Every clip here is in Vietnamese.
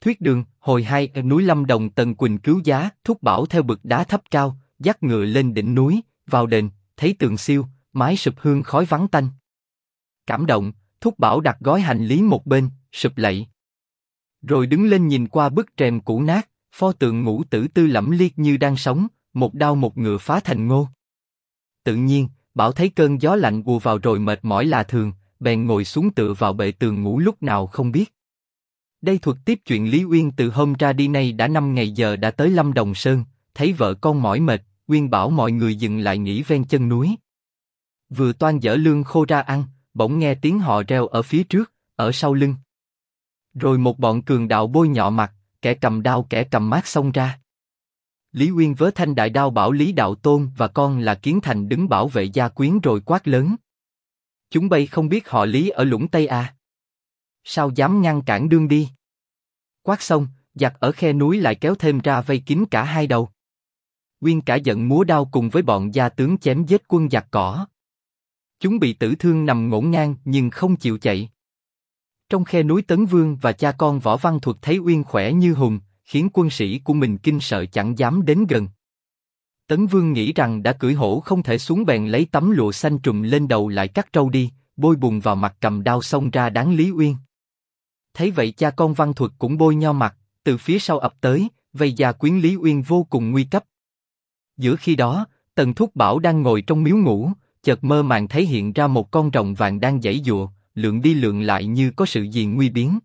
Thuyết đường, hồi 2 núi Lâm Đồng Tần Quỳnh cứu giá, Thúc Bảo theo bực đá thấp cao, dắt ngựa lên đỉnh núi, vào đền, thấy tường xiêu, mái sụp hương khói vắng tanh. Cảm động, Thúc Bảo đặt gói hành lý một bên, sụp lạy. Rồi đứng lên nhìn qua bức rèm cũ nát, pho tượng Ngũ Tử Tư lẫm liệt như đang sống, một đao một ngựa phá thành ngô. Tự nhiên, Bảo thấy cơn gió lạnh ùa vào rồi mệt mỏi lạ thường, bèn ngồi xuống tựa vào bệ tường ngủ lúc nào không biết. Đây thuật tiếp chuyện Lý Uyên từ hôm ra đi nay đã 5 ngày giờ đã tới Lâm Đồng Sơn, thấy vợ con mỏi mệt, Uyên bảo mọi người dừng lại nghỉ ven chân núi. Vừa toan dỡ lương khô ra ăn, bỗng nghe tiếng họ reo ở phía trước, ở sau lưng. Rồi một bọn cường đạo bôi nhọ mặt, kẻ cầm đao kẻ cầm mác xông ra. Lý Uyên vớ thanh đại đao bảo Lý Đạo Tôn và con là Kiến Thành đứng bảo vệ gia quyến rồi quát lớn. Chúng bay không biết họ Lý ở Lũng Tây à? Sao dám ngăn cản đường đi? Quát xong, giặc ở khe núi lại kéo thêm ra vây kín cả hai đầu. Uyên cả giận múa đao cùng với bọn gia tướng chém giết quân giặc cỏ. Chúng bị tử thương nằm ngổn ngang nhưng không chịu chạy. Trong khe núi Tấn Vương và cha con Võ Văn Thuật thấy Uyên khỏe như hùng, khiến quân sĩ của mình kinh sợ chẳng dám đến gần. Tấn Vương nghĩ rằng đã cưỡi hổ không thể xuống bèn lấy tấm lụa xanh trùm lên đầu lại cắt râu đi, bôi bùn vào mặt cầm đao xông ra đán Lý Uyên. Thấy vậy cha con Văn Thuật cũng bôi nho mặt, từ phía sau ập tới, vây gia quyến Lý Uyên vô cùng nguy cấp. Giữa khi đó, Tần Thúc Bảo đang ngồi trong miếu ngủ, chợt mơ màng thấy hiện ra một con rồng vàng đang giãy giụa, lượn đi lượn lại như có sự gì nguy biến.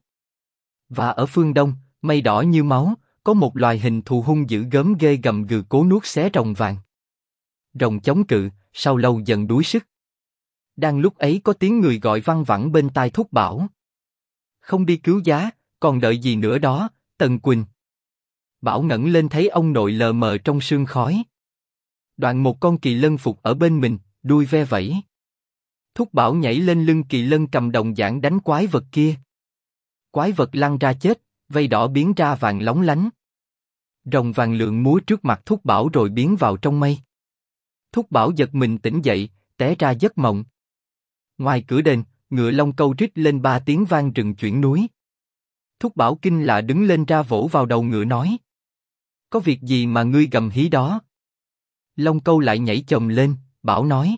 Và ở phương đông, mây đỏ như máu, có một loài hình thù hung dữ gớm ghê gầm gừ cố nuốt xé rồng vàng. Rồng chống cự, sau lâu dần đuối sức. Đang lúc ấy có tiếng người gọi văng vẳng bên tai Thúc Bảo. Không đi cứu giá, còn đợi gì nữa đó, Tần Quỳnh. Bảo ngẩng lên thấy ông nội lờ mờ trong sương khói. Đoạn một con kỳ lân phục ở bên mình, đuôi ve vẫy. Thúc Bảo nhảy lên lưng kỳ lân cầm đồng giảng đánh quái vật kia. Quái vật lăn ra chết, vây đỏ biến ra vàng lóng lánh. Rồng vàng lượn múa trước mặt Thúc Bảo rồi biến vào trong mây. Thúc Bảo giật mình tỉnh dậy, té ra giấc mộng. Ngoài cửa đền, ngựa Long Câu rít lên 3 tiếng vang rừng chuyển núi. Thúc Bảo kinh lạ đứng lên ra vỗ vào đầu ngựa nói: Có việc gì mà ngươi gầm hí đó? Long Câu lại nhảy chồm lên, Bảo nói: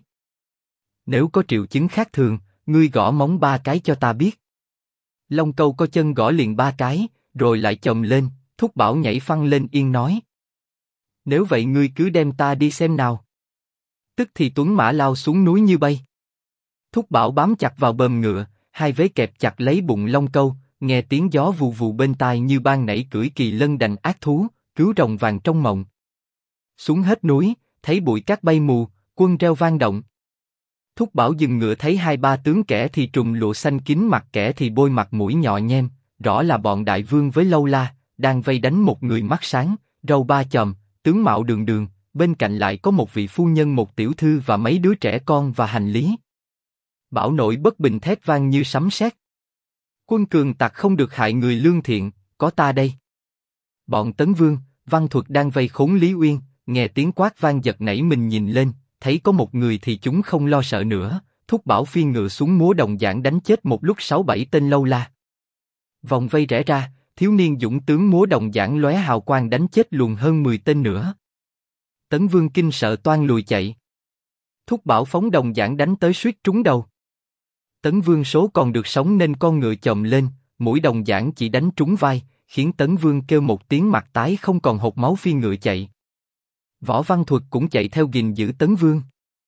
Nếu có triệu chứng khác thường, ngươi gõ móng 3 cái cho ta biết. Long Câu có chân gõ liền 3 cái, rồi lại chồm lên. Thúc Bảo nhảy phăng lên yên nói: Nếu vậy ngươi cứ đem ta đi xem nào. Tức thì tuấn mã lao xuống núi như bay. Thúc Bảo bám chặt vào bờm ngựa, hai vế kẹp chặt lấy bụng Long Câu, nghe tiếng gió vù vù bên tai như ban nãy cưỡi kỳ lân đành ác thú, cứu rồng vàng trong mộng. Xuống hết núi, thấy bụi cát bay mù, quân reo vang động. Thúc Bảo dừng ngựa thấy 2-3 tướng, kẻ thì trùm lụa xanh kín mặt, kẻ thì bôi mặt mũi nhọ nhem, rõ là bọn đại vương với lâu la, đang vây đánh một người mắt sáng, râu ba chòm, tướng mạo đường đường, bên cạnh lại có một vị phu nhân, một tiểu thư và mấy đứa trẻ con và hành lý. Bảo nội bất bình thét vang như sấm sét. Quân cường tặc không được hại người lương thiện, có ta đây. Bọn Tấn Vương, Văn Thuật đang vây khốn Lý Uyên, nghe tiếng quát vang giật nảy mình nhìn lên, thấy có một người thì chúng không lo sợ nữa. Thúc Bảo phi ngựa xuống múa đồng giảng đánh chết một lúc 6-7 tên lâu la. Vòng vây rẽ ra, thiếu niên dũng tướng múa đồng giảng lóe hào quang đánh chết luồn hơn 10 tên nữa. Tấn Vương kinh sợ toan lùi chạy. Thúc Bảo phóng đồng giảng đánh tới suýt trúng đầu. Tấn Vương số còn được sống nên con ngựa chồm lên, mũi đồng giảng chỉ đánh trúng vai, khiến Tấn Vương kêu một tiếng mặt tái không còn hộc máu phi ngựa chạy. Võ Văn Thuật cũng chạy theo gìn giữ Tấn Vương.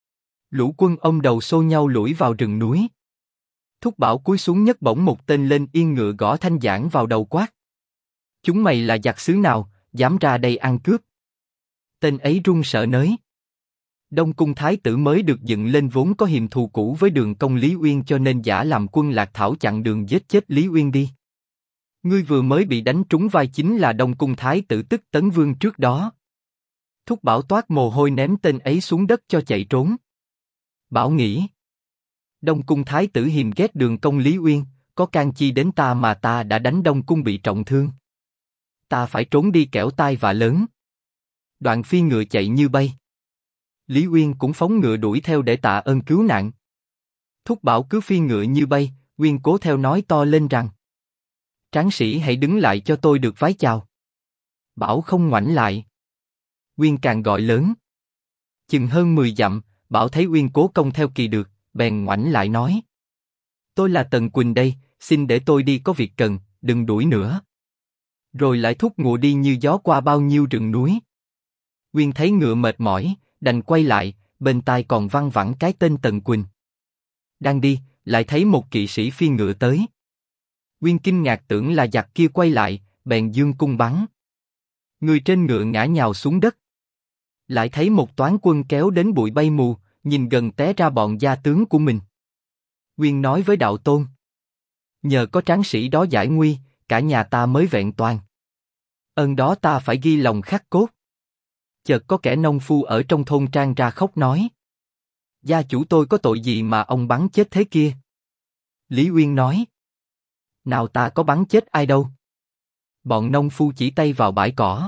Lũ quân ông đầu xô nhau lủi vào rừng núi. Thúc Bảo cúi xuống nhấc bổng một tên lên yên ngựa gõ thanh giảng vào đầu quát: Chúng mày là giặc xứ nào, dám ra đây ăn cướp? Tên ấy run sợ nới. Đông Cung Thái tử mới được dựng lên vốn có hiềm thù cũ với Đường Công Lý Uyên, cho nên giả làm quân Lạc Thảo chặn đường giết chết Lý Uyên đi. Ngươi vừa mới bị đánh trúng vai chính là Đông Cung Thái tử tức Tấn Vương trước đó. Thúc Bảo toát mồ hôi ném tên ấy xuống đất cho chạy trốn. Bảo nghĩ: Đông Cung Thái tử hiềm ghét Đường Công Lý Uyên, có can chi đến ta mà ta đã đánh Đông Cung bị trọng thương. Ta phải trốn đi kẻo tai vạ lớn. Đoạn phi ngựa chạy như bay. Lý Uyên cũng phóng ngựa đuổi theo để tạ ơn cứu nạn. Thúc Bảo cứ phi ngựa như bay, Uyên cố theo nói to lên rằng: Tráng sĩ hãy đứng lại cho tôi được vái chào. Bảo không ngoảnh lại. Uyên càng gọi lớn. Chừng hơn 10 dặm, Bảo thấy Uyên cố công theo kỳ được, bèn ngoảnh lại nói. Tôi là Tần Quỳnh đây, xin để tôi đi có việc cần, đừng đuổi nữa. Rồi lại thúc ngựa đi như gió qua bao nhiêu rừng núi. Uyên thấy ngựa mệt mỏi, đành quay lại, bên tai còn văng vẳng cái tên Tần Quỳnh. Đang đi, lại thấy một kỵ sĩ phi ngựa tới. Uyên kinh ngạc tưởng là giặc kia quay lại, bèn giương cung bắn. Người trên ngựa ngã nhào xuống đất. Lại thấy một toán quân kéo đến bụi bay mù, nhìn gần té ra bọn gia tướng của mình. Uyên nói với đạo tôn. Nhờ có tráng sĩ đó giải nguy, cả nhà ta mới vẹn toàn. Ơn đó ta phải ghi lòng khắc cốt. Chợt có kẻ nông phu ở trong thôn trang ra khóc nói. Gia chủ tôi có tội gì mà ông bắn chết thế kia? Lý Uyên nói. Nào ta có bắn chết ai đâu. Bọn nông phu chỉ tay vào bãi cỏ.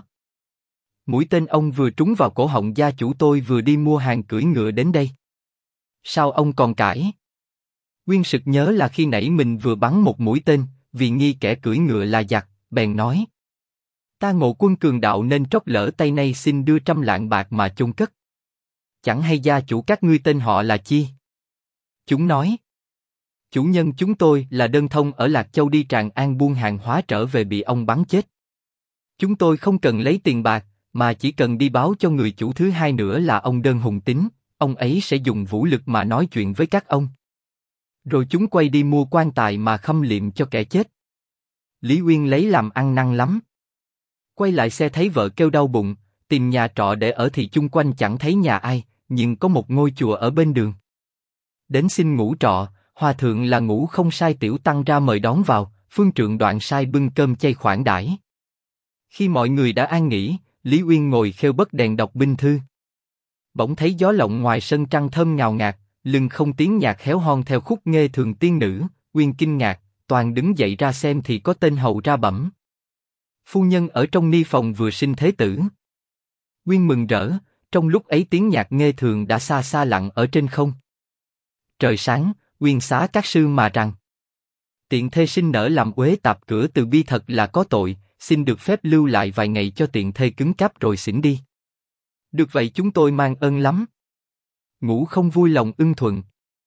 Mũi tên ông vừa trúng vào cổ họng gia chủ tôi vừa đi mua hàng cưỡi ngựa đến đây. Sao ông còn cãi? Uyên sực nhớ là khi nãy mình vừa bắn một mũi tên, vì nghi kẻ cưỡi ngựa là giặc, bèn nói. Ta ngộ quân cường đạo nên trót lỡ tay nay xin đưa 100 lạng bạc mà chôn cất. Chẳng hay gia chủ các ngươi tên họ là chi? Chúng nói. Chủ nhân chúng tôi là đơn thông ở Lạc Châu đi Tràng An buôn hàng hóa trở về bị ông bắn chết. Chúng tôi không cần lấy tiền bạc, mà chỉ cần đi báo cho người chủ thứ hai nữa là ông Đơn Hùng Tín, ông ấy sẽ dùng vũ lực mà nói chuyện với các ông. Rồi chúng quay đi mua quan tài mà khâm liệm cho kẻ chết. Lý Uyên lấy làm ăn năn lắm. Quay lại xe thấy vợ kêu đau bụng, tìm nhà trọ để ở thì chung quanh chẳng thấy nhà ai, nhưng có một ngôi chùa ở bên đường. Đến xin ngủ trọ, hòa thượng là Ngũ Không Sai tiểu tăng ra mời đón vào, phương trượng Đoạn Sai bưng cơm chay khoản đãi. Khi mọi người đã an nghỉ, Lý Uyên ngồi khêu bất đèn đọc binh thư. Bỗng thấy gió lộng ngoài sân trăng thơm ngào ngạt, lưng không tiếng nhạc héo hon theo khúc nghê thường tiên nữ. Uyên kinh ngạc, toàn đứng dậy ra xem thì có tên hầu ra bẩm. Phu nhân ở trong ni phòng vừa sinh thế tử. Uyên mừng rỡ, trong lúc ấy tiếng nhạc nghê thường đã xa xa lặng ở trên không. Trời sáng, Uyên xá các sư mà rằng. Tiện thê sinh nở làm uế tạp cửa từ bi thật là có tội, xin được phép lưu lại vài ngày cho tiện thê cứng cáp rồi xỉn đi. Được vậy chúng tôi mang ơn lắm. Ngũ Không vui lòng ưng thuận.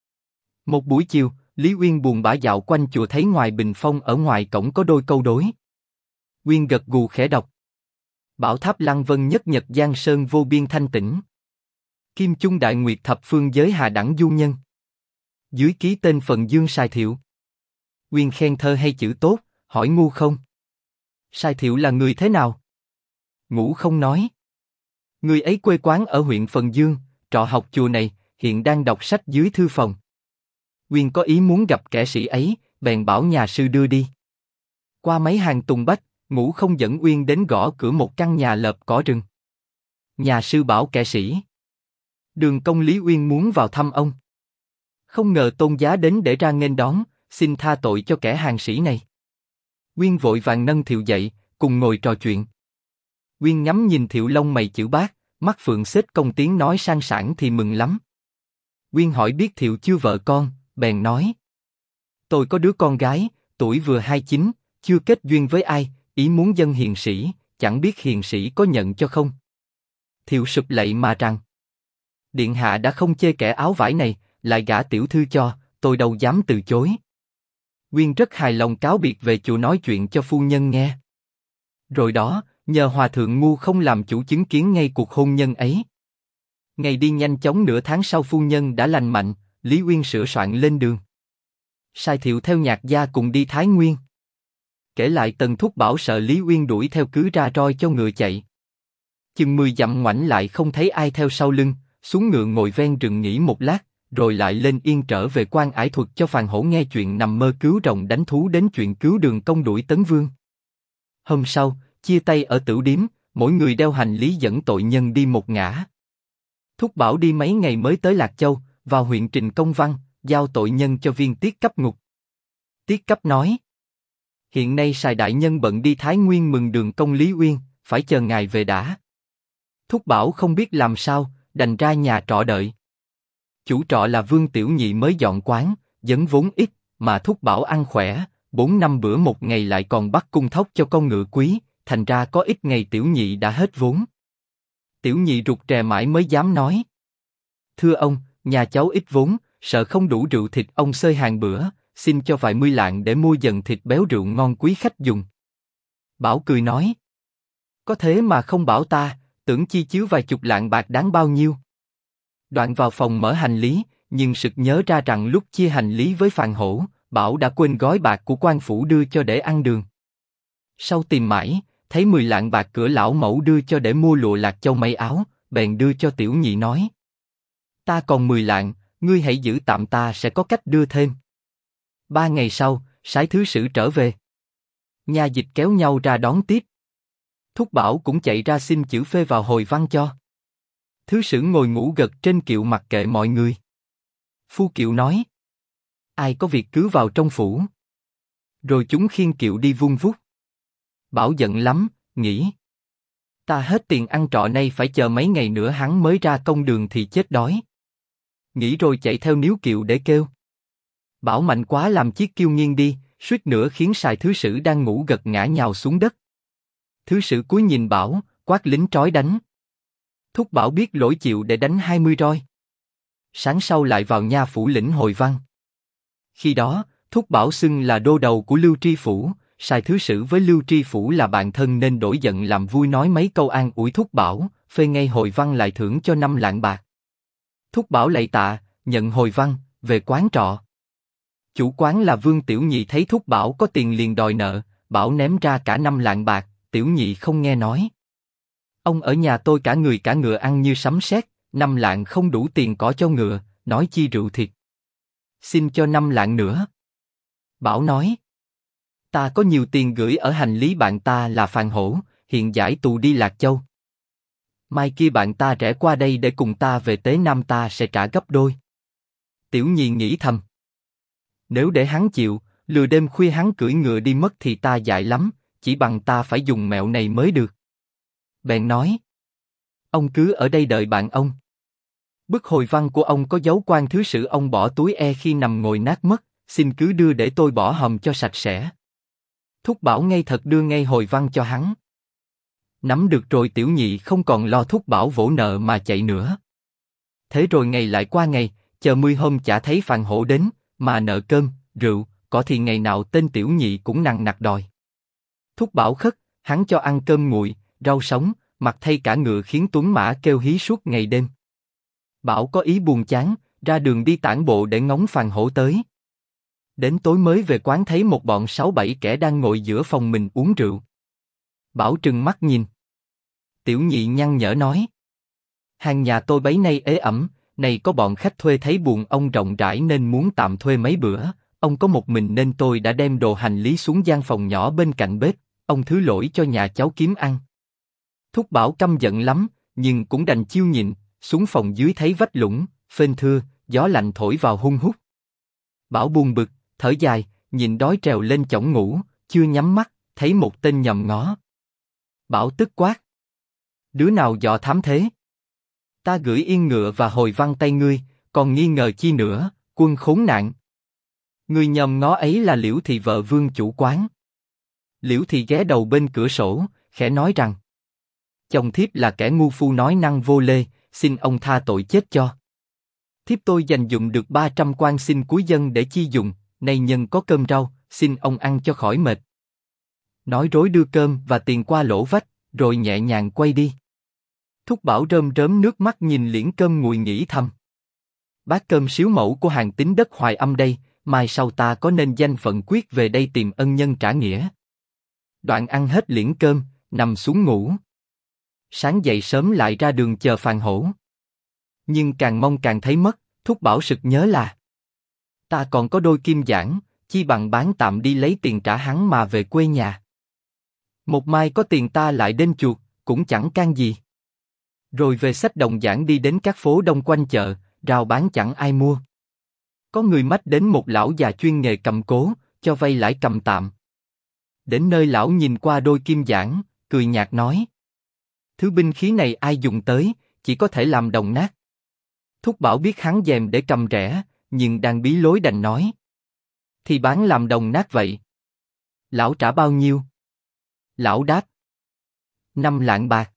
Một buổi chiều, Lý Uyên buồn bã dạo quanh chùa thấy ngoài bình phong ở ngoài cổng có đôi câu đối. Uyên gật gù khẽ đọc. Bảo tháp lăng vân nhất nhật giang sơn vô biên thanh tĩnh. Kim chung đại nguyệt thập phương giới hà đẳng du nhân. Dưới ký tên Phần Dương Sài Thiệu. Uyên khen thơ hay chữ tốt, hỏi ngu không. Sài Thiệu là người thế nào? Ngũ Không nói. Người ấy quê quán ở huyện Phần Dương, trọ học chùa này, hiện đang đọc sách dưới thư phòng. Uyên có ý muốn gặp kẻ sĩ ấy, bèn bảo nhà sư đưa đi. Qua mấy hàng tùng bách, Ngũ Không dẫn Uyên đến gõ cửa một căn nhà lợp cỏ rừng. Nhà sư bảo kẻ sĩ. Đường công Lý Uyên muốn vào thăm ông. Không ngờ tôn giá đến để ra nghênh đón, xin tha tội cho kẻ hàng sĩ này. Uyên vội vàng nâng Thiệu dậy, cùng ngồi trò chuyện. Uyên ngắm nhìn Thiệu lông mày chữ bát, mắt phượng xếp công tiếng nói sang sảng thì mừng lắm. Uyên hỏi biết Thiệu chưa vợ con, bèn nói. Tôi có đứa con gái, tuổi vừa 29, chưa kết duyên với ai, ý muốn dâng hiền sĩ, chẳng biết hiền sĩ có nhận cho không. Thiệu sụp lạy mà rằng. Điện hạ đã không chê kẻ áo vải này, lại gả tiểu thư cho, tôi đâu dám từ chối. Uyên rất hài lòng cáo biệt về chùa nói chuyện cho phu nhân nghe. Rồi đó, nhờ hòa thượng ngu không làm chủ chứng kiến ngay cuộc hôn nhân ấy. Ngày đi nhanh chóng nửa tháng sau phu nhân đã lành mạnh, Lý Uyên sửa soạn lên đường. Sài Thiệu theo nhạc gia cùng đi Thái Nguyên. Kể lại Tần Thúc bảo sợ Lý Uyên đuổi theo cứ ra roi cho ngựa chạy. Chừng 10 dặm ngoảnh lại không thấy ai theo sau lưng, xuống ngựa ngồi ven rừng nghỉ một lát, rồi lại lên yên trở về Quan Ải thuật cho Phàn Hổ nghe chuyện nằm mơ cứu rồng đánh thú đến chuyện cứu Đường Công đuổi Tấn Vương. Hôm sau, chia tay ở tửu điếm, mỗi người đeo hành lý dẫn tội nhân đi một ngả. Thúc bảo đi mấy ngày mới tới Lạc Châu, vào huyện trình công văn, giao tội nhân cho viên tiết cấp ngục. Tiết cấp nói: hiện nay Sài đại nhân bận đi Thái Nguyên mừng Đường Công Lý Uyên, phải chờ ngài về đã. Thúc bảo không biết làm sao, đành ra nhà trọ đợi. Chủ trọ là Vương Tiểu Nhị mới dọn quán, dấn vốn ít, mà Thúc bảo ăn khỏe, 4 năm bữa một ngày lại còn bắt cung thóc cho con ngựa quý, thành ra có ít ngày tiểu nhị đã hết vốn. Tiểu nhị rụt rè mãi mới dám nói. Thưa ông, nhà cháu ít vốn, sợ không đủ rượu thịt ông xơi hàng bữa, xin cho vài mươi lạng để mua dần thịt béo rượu ngon quý khách dùng. Bảo cười nói. Có thế mà không bảo ta, tưởng chi chiếu vài chục lạng bạc đáng bao nhiêu. Đoạn vào phòng mở hành lý, nhưng sực nhớ ra rằng lúc chia hành lý với Phàn Hổ, Bảo đã quên gói bạc của quan phủ đưa cho để ăn đường. Sau tìm mãi, thấy 10 lạng bạc cửa lão mẫu đưa cho để mua lụa lạc châu may áo, bèn đưa cho tiểu nhị nói. Ta còn 10 lạng, ngươi hãy giữ tạm ta sẽ có cách đưa thêm. 3 ngày sau, sái thứ sử trở về. Nha dịch kéo nhau ra đón tiếp. Thúc Bảo cũng chạy ra xin chữ phê vào hồi văn cho. Thứ sử ngồi ngủ gật trên kiệu mặc kệ mọi người. Phu kiệu nói. Ai có việc cứ vào trong phủ. Rồi chúng khiêng kiệu đi vun vút. Bảo giận lắm, nghĩ. Ta hết tiền ăn trọ nay phải chờ mấy ngày nữa hắn mới ra công đường thì chết đói. Nghĩ rồi chạy theo níu kiệu để kêu. Bảo mạnh quá làm chiếc kiêu nghiêng đi, suýt nữa khiến sài thứ sử đang ngủ gật ngã nhào xuống đất. Thứ sử cúi nhìn Bảo, quát lính trói đánh. Thúc Bảo biết lỗi chịu để đánh 20 roi. Sáng sau lại vào nha phủ lĩnh hồi văn. Khi đó, Thúc Bảo xưng là đô đầu của Lưu Tri Phủ, sài thứ sử với Lưu Tri Phủ là bạn thân nên đổi giận làm vui nói mấy câu an ủi Thúc Bảo, phê ngay hồi văn lại thưởng cho 5 lạng bạc. Thúc Bảo lạy tạ, nhận hồi văn, về quán trọ. Chủ quán là Vương Tiểu Nhị thấy Thúc Bảo có tiền liền đòi nợ, Bảo ném ra cả 5 lạng bạc, Tiểu Nhị không nghe nói. Ông ở nhà tôi cả người cả ngựa ăn như sấm sét, 5 lạng không đủ tiền cỏ cho ngựa, nói chi rượu thịt. Xin cho 5 lạng nữa. Bảo nói. Ta có nhiều tiền gửi ở hành lý bạn ta là Phàn Hổ, hiện giải tù đi Lạc Châu. Mai kia bạn ta rẽ qua đây để cùng ta về Tế Nam ta sẽ trả gấp đôi. Tiểu Nhị nghĩ thầm. Nếu để hắn chịu, lừa đêm khuya hắn cưỡi ngựa đi mất thì ta dại lắm, chỉ bằng ta phải dùng mẹo này mới được. Bèn nói. Ông cứ ở đây đợi bạn ông. Bức hồi văn của ông có dấu quan thứ sử ông bỏ túi khi nằm ngồi nát mất, xin cứ đưa để tôi bỏ hòm cho sạch sẽ. Thúc Bảo ngay thật đưa ngay hồi văn cho hắn. Nắm được rồi Tiểu Nhị không còn lo Thúc Bảo vỗ nợ mà chạy nữa. Thế rồi ngày lại qua ngày, chờ 10 hôm chả thấy Phàn Hổ đến, mà nợ cơm, rượu, có thì ngày nào tên Tiểu Nhị cũng nằng nặc đòi. Thúc Bảo khất, hắn cho ăn cơm nguội, rau sống, mặc thay cả ngựa khiến tuấn mã kêu hí suốt ngày đêm. Bảo có ý buồn chán, ra đường đi tản bộ để ngóng Phàn Hổ tới. Đến tối mới về quán thấy một bọn 6-7 kẻ đang ngồi giữa phòng mình uống rượu. Bảo trừng mắt nhìn. Tiểu Nhị nhăn nhở nói. Hàng nhà tôi bấy nay ế ẩm, này có bọn khách thuê thấy buồng ông rộng rãi nên muốn tạm thuê mấy bữa, ông có một mình nên tôi đã đem đồ hành lý xuống gian phòng nhỏ bên cạnh bếp, ông thứ lỗi cho nhà cháu kiếm ăn. Thúc Bảo căm giận lắm, nhưng cũng đành chiêu nhịn, xuống phòng dưới thấy vách lũng, phên thưa, gió lạnh thổi vào hun hút. Bảo buồn bực, thở dài, nhìn đói trèo lên chõng ngủ, chưa nhắm mắt, thấy một tên nhòm ngó. Bảo tức quát. Đứa nào dọ thám thế? Ta gửi yên ngựa và hồi văn tay ngươi, còn nghi ngờ chi nữa, quân khốn nạn. Người nhòm ngó ấy là Liễu Thị vợ Vương chủ quán. Liễu Thị ghé đầu bên cửa sổ, khẽ nói rằng. Chồng thiếp là kẻ ngu phu nói năng vô lê, xin ông tha tội chết cho. Thiếp tôi dành dụm được 300 quan xin cuối dân để chi dùng, nay nhân có cơm rau, xin ông ăn cho khỏi mệt. Nói rối đưa cơm và tiền qua lỗ vách, rồi nhẹ nhàng quay đi. Thúc Bảo rơm rớm nước mắt nhìn liễn cơm nguội nghĩ thầm. Bát cơm xíu mẫu của hàng Tín đất Hoài Âm đây, mai sau ta có nên danh phận quyết về đây tìm ân nhân trả nghĩa. Đoạn ăn hết liễn cơm, nằm xuống ngủ. Sáng dậy sớm lại ra đường chờ Phàn Hổ. Nhưng càng mong càng thấy mất, Thúc Bảo sực nhớ là ta còn có đôi kim giảng, chi bằng bán tạm đi lấy tiền trả hắn mà về quê nhà. Một mai có tiền ta lại đến chuột, cũng chẳng can gì. Rồi về xách đồng giảng đi đến các phố đông quanh chợ, rao bán chẳng ai mua. Có người mách đến một lão già chuyên nghề cầm cố, cho vay lãi cầm tạm. Đến nơi lão nhìn qua đôi kim giảng, cười nhạt nói. Thứ binh khí này ai dùng tới, chỉ có thể làm đồng nát. Thúc Bảo biết hắn dèm để cầm rẻ, nhưng đang bí lối đành nói. Thì bán làm đồng nát vậy. Lão trả bao nhiêu? Lão đáp. 5 lạng bạc.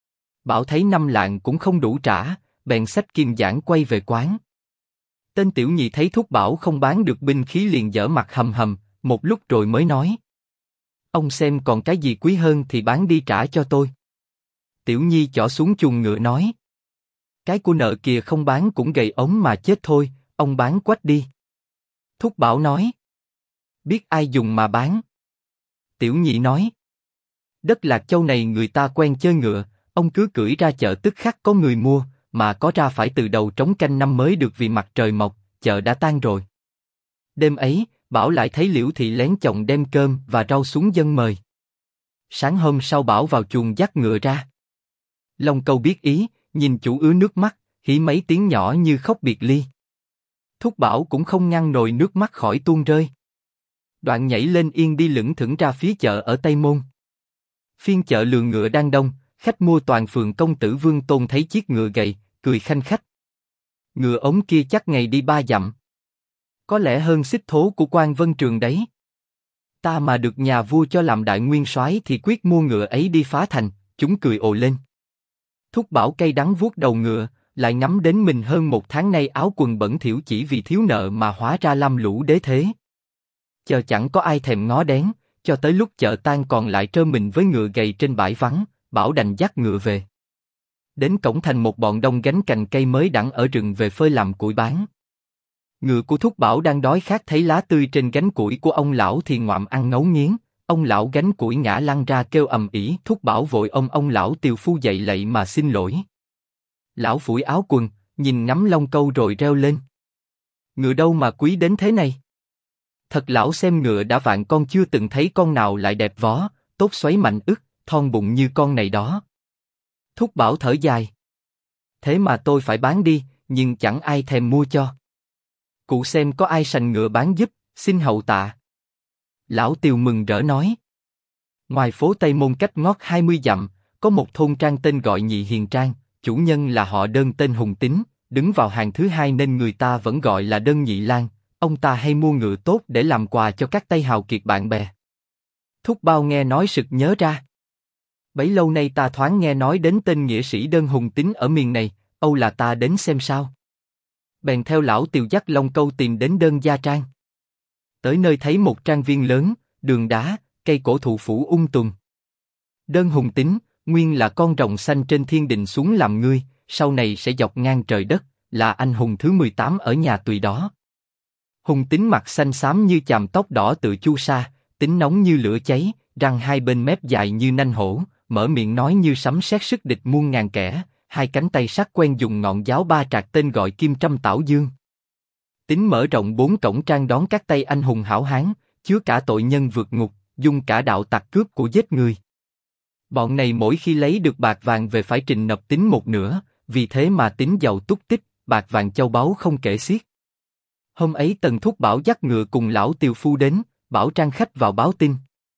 Bảo thấy 5 lạng cũng không đủ trả, bèn xách kim giảng quay về quán. Tên tiểu nhị thấy Thúc Bảo không bán được binh khí liền dở mặt hầm hầm, một lúc rồi mới nói. Ông xem còn cái gì quý hơn thì bán đi trả cho tôi. Tiểu Nhi chỏ xuống chuồng ngựa nói. Cái của nợ kìa không bán cũng gầy ốm mà chết thôi, ông bán quách đi. Thúc Bảo nói. Biết ai dùng mà bán. Tiểu Nhị nói. Đất Lạc Châu này người ta quen chơi ngựa, ông cứ cưỡi ra chợ tức khắc có người mua, mà có ra phải từ đầu trống canh năm mới được vì mặt trời mọc, chợ đã tan rồi. Đêm ấy, Bảo lại thấy Liễu Thị lén chồng đem cơm và rau xuống dân mời. Sáng hôm sau Bảo vào chuồng dắt ngựa ra. Long Câu biết ý, nhìn chủ ứa nước mắt, hí mấy tiếng nhỏ như khóc biệt ly. Thúc Bảo cũng không ngăn nổi nước mắt khỏi tuôn rơi. Đoạn nhảy lên yên đi lững thững ra phía chợ ở Tây Môn. Phiên chợ lừa ngựa đang đông, khách mua toàn phường công tử Vương Tôn thấy chiếc ngựa gầy, cười khanh khách. Ngựa ống kia chắc ngày đi 3 dặm. Có lẽ hơn xích thố của quan Vân Trường đấy. Ta mà được nhà vua cho làm đại nguyên soái thì quyết mua ngựa ấy đi phá thành, chúng cười ồ lên. Thúc Bảo cay đắng vuốt đầu ngựa, lại ngắm đến mình hơn 1 tháng nay áo quần bẩn thỉu chỉ vì thiếu nợ mà hóa ra lam lũ đế thế. Chờ chẳng có ai thèm ngó đén, cho tới lúc chợ tan còn lại trơ mình với ngựa gầy trên bãi vắng, Bảo đành dắt ngựa về. Đến cổng thành một bọn đông gánh cành cây mới đẵng ở rừng về phơi làm củi bán. Ngựa của Thúc Bảo đang đói khát thấy lá tươi trên gánh củi của ông lão thì ngoạm ăn ngấu nghiến. Ông lão gánh củi ngã lăn ra kêu ầm ĩ. Thúc Bảo vội ông lão tiều phu dậy lạy mà xin lỗi. Lão phủi áo quần, nhìn ngắm Long Câu rồi reo lên. Ngựa đâu mà quý đến thế này? Thật lão xem ngựa đã vạn con chưa từng thấy con nào lại đẹp vó, tốt xoáy mạnh ức, thon bụng như con này đó. Thúc Bảo thở dài. Thế mà tôi phải bán đi, nhưng chẳng ai thèm mua cho. Cụ xem có ai sành ngựa bán giúp, xin hậu tạ. Lão Tiều mừng rỡ nói. Ngoài phố Tây Môn cách ngót 20 dặm, có một thôn trang tên gọi Nhị Hiền Trang, chủ nhân là họ Đơn tên Hùng Tín, đứng vào hàng thứ hai nên người ta vẫn gọi là Đơn Nhị Lang. Ông ta hay mua ngựa tốt để làm quà cho các Tây hào kiệt bạn bè. Thúc Bao nghe nói sực nhớ ra. Bấy lâu nay ta thoáng nghe nói đến tên nghĩa sĩ Đơn Hùng Tín ở miền này, âu là ta đến xem sao. Bèn theo lão Tiều dắt Long Câu tìm đến Đơn Gia Trang. Tới nơi thấy một trang viên lớn, đường đá, cây cổ thụ phủ tùm. Đơn Hùng Tín, nguyên là con rồng xanh trên thiên đình xuống làm ngươi, sau này sẽ dọc ngang trời đất, là anh hùng thứ 18 ở nhà Tùy đó. Hùng Tín mặt xanh xám như chàm tóc đỏ tự chu sa, tính nóng như lửa cháy, răng hai bên mép dài như nanh hổ, mở miệng nói như sấm sét sức địch muôn ngàn kẻ, hai cánh tay sắc quen dùng ngọn giáo ba trạc tên gọi Kim Trâm Tảo Dương. Tín mở rộng 4 cổng trang đón các tay anh hùng hảo hán, chứa cả tội nhân vượt ngục, dung cả đạo tặc cướp của giết người. Bọn này mỗi khi lấy được bạc vàng về phải trình nộp Tín một nửa, vì thế mà Tín giàu túc tích, bạc vàng châu báu không kể xiết. Hôm ấy Tần Thúc Bảo dắt ngựa cùng lão Tiều phu đến, bảo trang khách vào báo tin.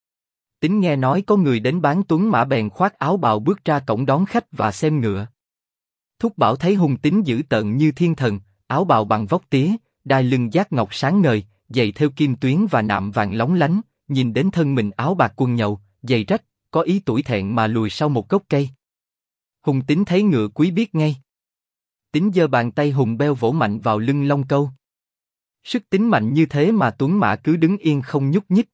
Tín nghe nói có người đến bán tuấn mã bèn khoác áo bào bước ra cổng đón khách và xem ngựa. Thúc Bảo thấy Hùng Tín dữ tợn như thiên thần, áo bào bằng vóc tía, đai lưng giác ngọc sáng ngời, giày thêu kim tuyến và nạm vàng lóng lánh, nhìn đến thân mình áo bạc quần nhậu, giày rách, có ý tủi thẹn mà lùi sau một gốc cây. Hùng Tín thấy ngựa quý biết ngay. Tín giơ bàn tay hùng beo vỗ mạnh vào lưng Long Câu. Sức Tín mạnh như thế mà tuấn mã cứ đứng yên không nhúc nhích.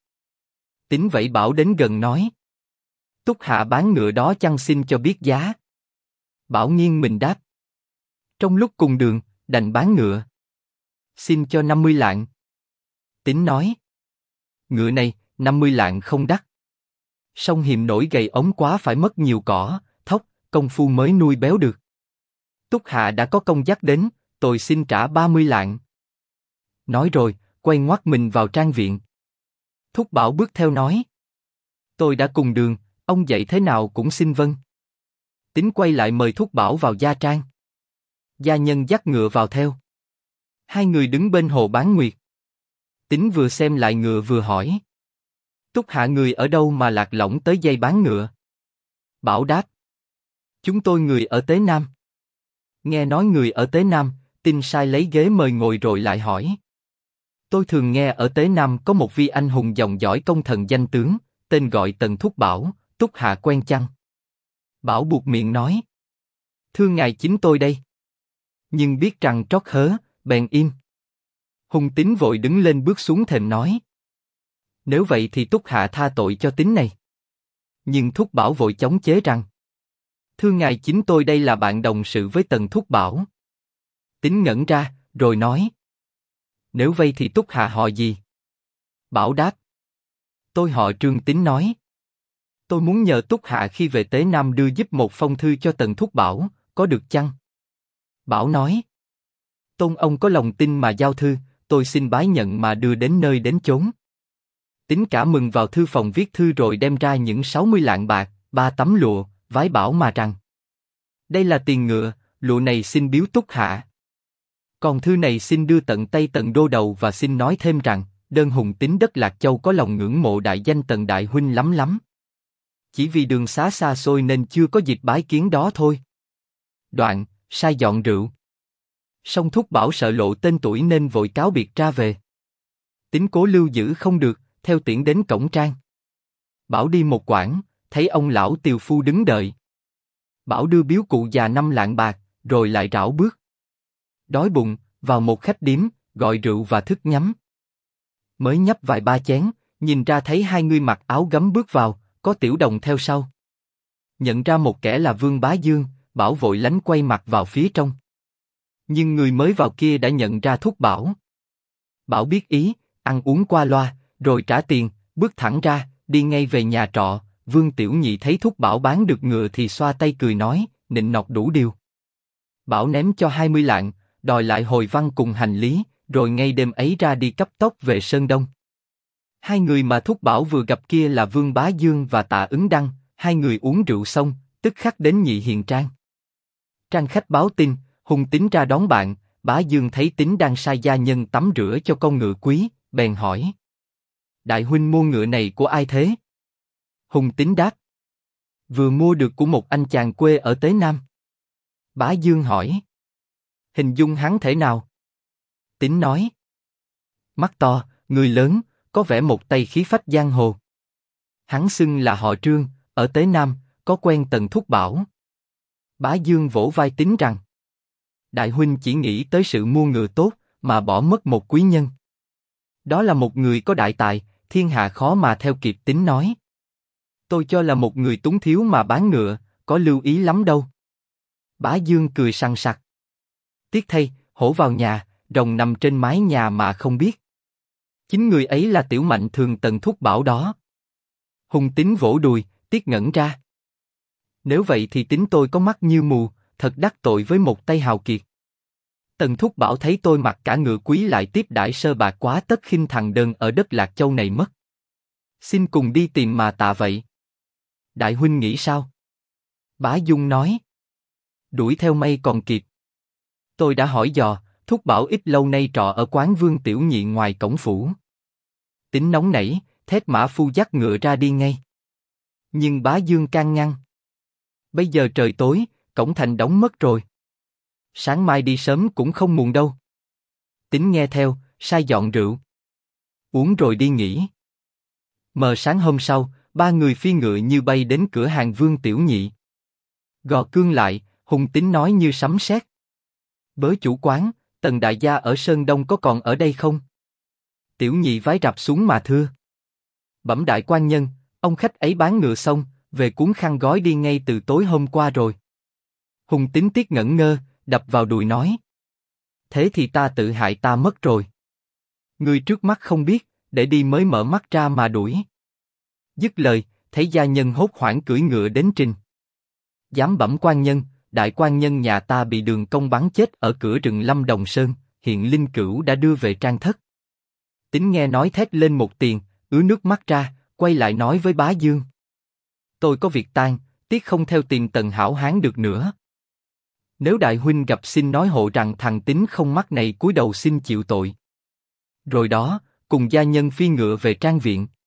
Tín vẫy bảo đến gần nói. Túc hạ bán ngựa đó chăng xin cho biết giá. Bảo nghiêng mình đáp. Trong lúc cùng đường, đành bán ngựa. Xin cho 50 lạng. Tín nói. Ngựa này, 50 lạng không đắt. Song hiềm nổi gầy ống quá phải mất nhiều cỏ, thóc, công phu mới nuôi béo được. Túc hạ đã có công dắt đến, tôi xin trả 30 lạng. Nói rồi, quay ngoắt mình vào trang viện. Thúc Bảo bước theo nói. Tôi đã cùng đường, ông dạy thế nào cũng xin vâng. Tín quay lại mời Thúc Bảo vào gia trang. Gia nhân dắt ngựa vào theo. Hai người đứng bên hồ bán nguyệt. Tín vừa xem lại ngựa vừa hỏi. Túc hạ người ở đâu mà lạc lõng tới dây bán ngựa? Bảo đáp. Chúng tôi người ở Tế Nam. Nghe nói người ở Tế Nam, tin sai lấy ghế mời ngồi rồi lại hỏi. Tôi thường nghe ở Tế Nam có một vị anh hùng dòng dõi công thần danh tướng, tên gọi Tần Thúc Bảo, Túc Hạ quen chăng? Bảo buộc miệng nói. Thưa ngài chính tôi đây. Nhưng biết rằng trót hớ, bèn im. Hùng Tín vội đứng lên bước xuống thềm nói. Nếu vậy thì Túc Hạ tha tội cho Tín này. Nhưng Thúc Bảo vội chống chế rằng. Thưa ngài chính tôi đây là bạn đồng sự với Tần Thúc Bảo. Tín ngẩn ra, rồi nói. Nếu vậy thì Túc Hạ họ gì? Bảo đáp. Tôi họ Trương. Tín nói. Tôi muốn nhờ Túc Hạ khi về Tế Nam đưa giúp một phong thư cho Tần Thúc Bảo, có được chăng? Bảo nói. Tôn ông có lòng tin mà giao thư, tôi xin bái nhận mà đưa đến nơi đến chốn. Tín cả mừng vào thư phòng viết thư rồi đem ra những 60 lạng bạc, 3 tấm lụa, vái Bảo mà rằng. Đây là tiền ngựa, lụa này xin biếu Túc Hạ. Còn thư này xin đưa tận tay Tần đô đầu và xin nói thêm rằng, đơn Hùng Tín đất Lạc Châu có lòng ngưỡng mộ đại danh Tần đại huynh lắm lắm. Chỉ vì đường xá xa xôi nên chưa có dịp bái kiến đó thôi. Đoạn, sai dọn rượu. Song Thúc Bảo sợ lộ tên tuổi nên vội cáo biệt ra về. Tín cố lưu giữ không được, theo tiễn đến cổng trang. Bảo đi một quãng, thấy ông lão tiều phu đứng đợi. Bảo đưa biếu cụ già 5 lạng bạc, rồi lại rảo bước. Đói bụng, vào một khách điếm, gọi rượu và thức nhắm. Mới nhấp vài ba chén, nhìn ra thấy hai người mặc áo gấm bước vào, có Tiểu Đồng theo sau. Nhận ra một kẻ là Vương Bá Dương, Bảo vội lánh quay mặt vào phía trong. Nhưng người mới vào kia đã nhận ra Thúc Bảo. Bảo biết ý, ăn uống qua loa, rồi trả tiền, bước thẳng ra, đi ngay về nhà trọ. Vương Tiểu Nhị thấy Thúc Bảo bán được ngựa thì xoa tay cười nói, nịnh nọt đủ điều. Bảo ném cho 20 lạng, đòi lại hồi văn cùng hành lý, rồi ngay đêm ấy ra đi cấp tốc về Sơn Đông. Hai người mà Thúc Bảo vừa gặp kia là Vương Bá Dương và Tạ Ứng Đăng, hai người uống rượu xong, tức khắc đến Nhị Hiền Trang. Trang khách báo tin, Hùng Tín ra đón bạn. Bá Dương thấy Tín đang sai gia nhân tắm rửa cho con ngựa quý, bèn hỏi. Đại huynh mua ngựa này của ai thế? Hùng Tín đáp. Vừa mua được của một anh chàng quê ở Tế Nam. Bá Dương hỏi. Hình dung hắn thể nào? Tín nói. Mắt to, người lớn, có vẻ một tay khí phách giang hồ. Hắn xưng là họ Trương, ở Tế Nam, có quen Tần Thúc Bảo. Bá Dương vỗ vai Tín rằng. Đại huynh chỉ nghĩ tới sự mua ngựa tốt, mà bỏ mất một quý nhân. Đó là một người có đại tài, thiên hạ khó mà theo kịp. Tín nói. Tôi cho là một người túng thiếu mà bán ngựa, có lưu ý lắm đâu. Bá Dương cười sằng sặc. Tiếc thay, hổ vào nhà, rồng nằm trên mái nhà mà không biết. Chính người ấy là Tiểu Mạnh Thường Tần Thúc Bảo đó. Hùng Tín vỗ đùi, tiếc ngẩn ra. Nếu vậy thì Tín tôi có mắt như mù, thật đắc tội với một tay hào kiệt. Tần Thúc Bảo thấy tôi mặc cả ngựa quý lại tiếp đãi sơ bạc quá tất khinh thằng đơn ở đất Lạc Châu này mất. Xin cùng đi tìm mà tạ vậy. Đại huynh nghĩ sao? Bá Dung nói. Đuổi theo mây còn kịp. Tôi đã hỏi dò, Thúc Bảo ít lâu nay trọ ở quán Vương Tiểu Nhị ngoài cổng phủ. Tín nóng nảy, thét mã phu dắt ngựa ra đi ngay. Nhưng Bá Dương can ngăn. Bây giờ trời tối, cổng thành đóng mất rồi. Sáng mai đi sớm cũng không muộn đâu. Tín nghe theo, sai dọn rượu. Uống rồi đi nghỉ. Mờ sáng hôm sau, ba người phi ngựa như bay đến cửa hàng Vương Tiểu Nhị. Gò cương lại, Hùng Tín nói như sấm sét. Bớ chủ quán, Tần đại gia ở Sơn Đông có còn ở đây không? Tiểu Nhị vái rạp xuống mà thưa. Bẩm đại quan nhân, ông khách ấy bán ngựa xong, về cuốn khăn gói đi ngay từ tối hôm qua rồi. Hùng Tín tiếc ngẩn ngơ, đập vào đùi nói. Thế thì ta tự hại ta mất rồi. Người trước mắt không biết, để đi mới mở mắt ra mà đuổi. Dứt lời, thấy gia nhân hốt hoảng cưỡi ngựa đến trình. Giám bẩm quan nhân, đại quan nhân nhà ta bị Đường Công bắn chết ở cửa rừng Lâm Đồng Sơn, hiện linh cữu đã đưa về trang thất. Tín nghe nói thét lên một tiếng, ứa nước mắt ra, quay lại nói với Bá Dương. Tôi có việc tang, tiếc không theo tìm Tần hảo hán được nữa. Nếu đại huynh gặp xin nói hộ rằng thằng Tín không mắc này cúi đầu xin chịu tội. Rồi đó, cùng gia nhân phi ngựa về trang viện.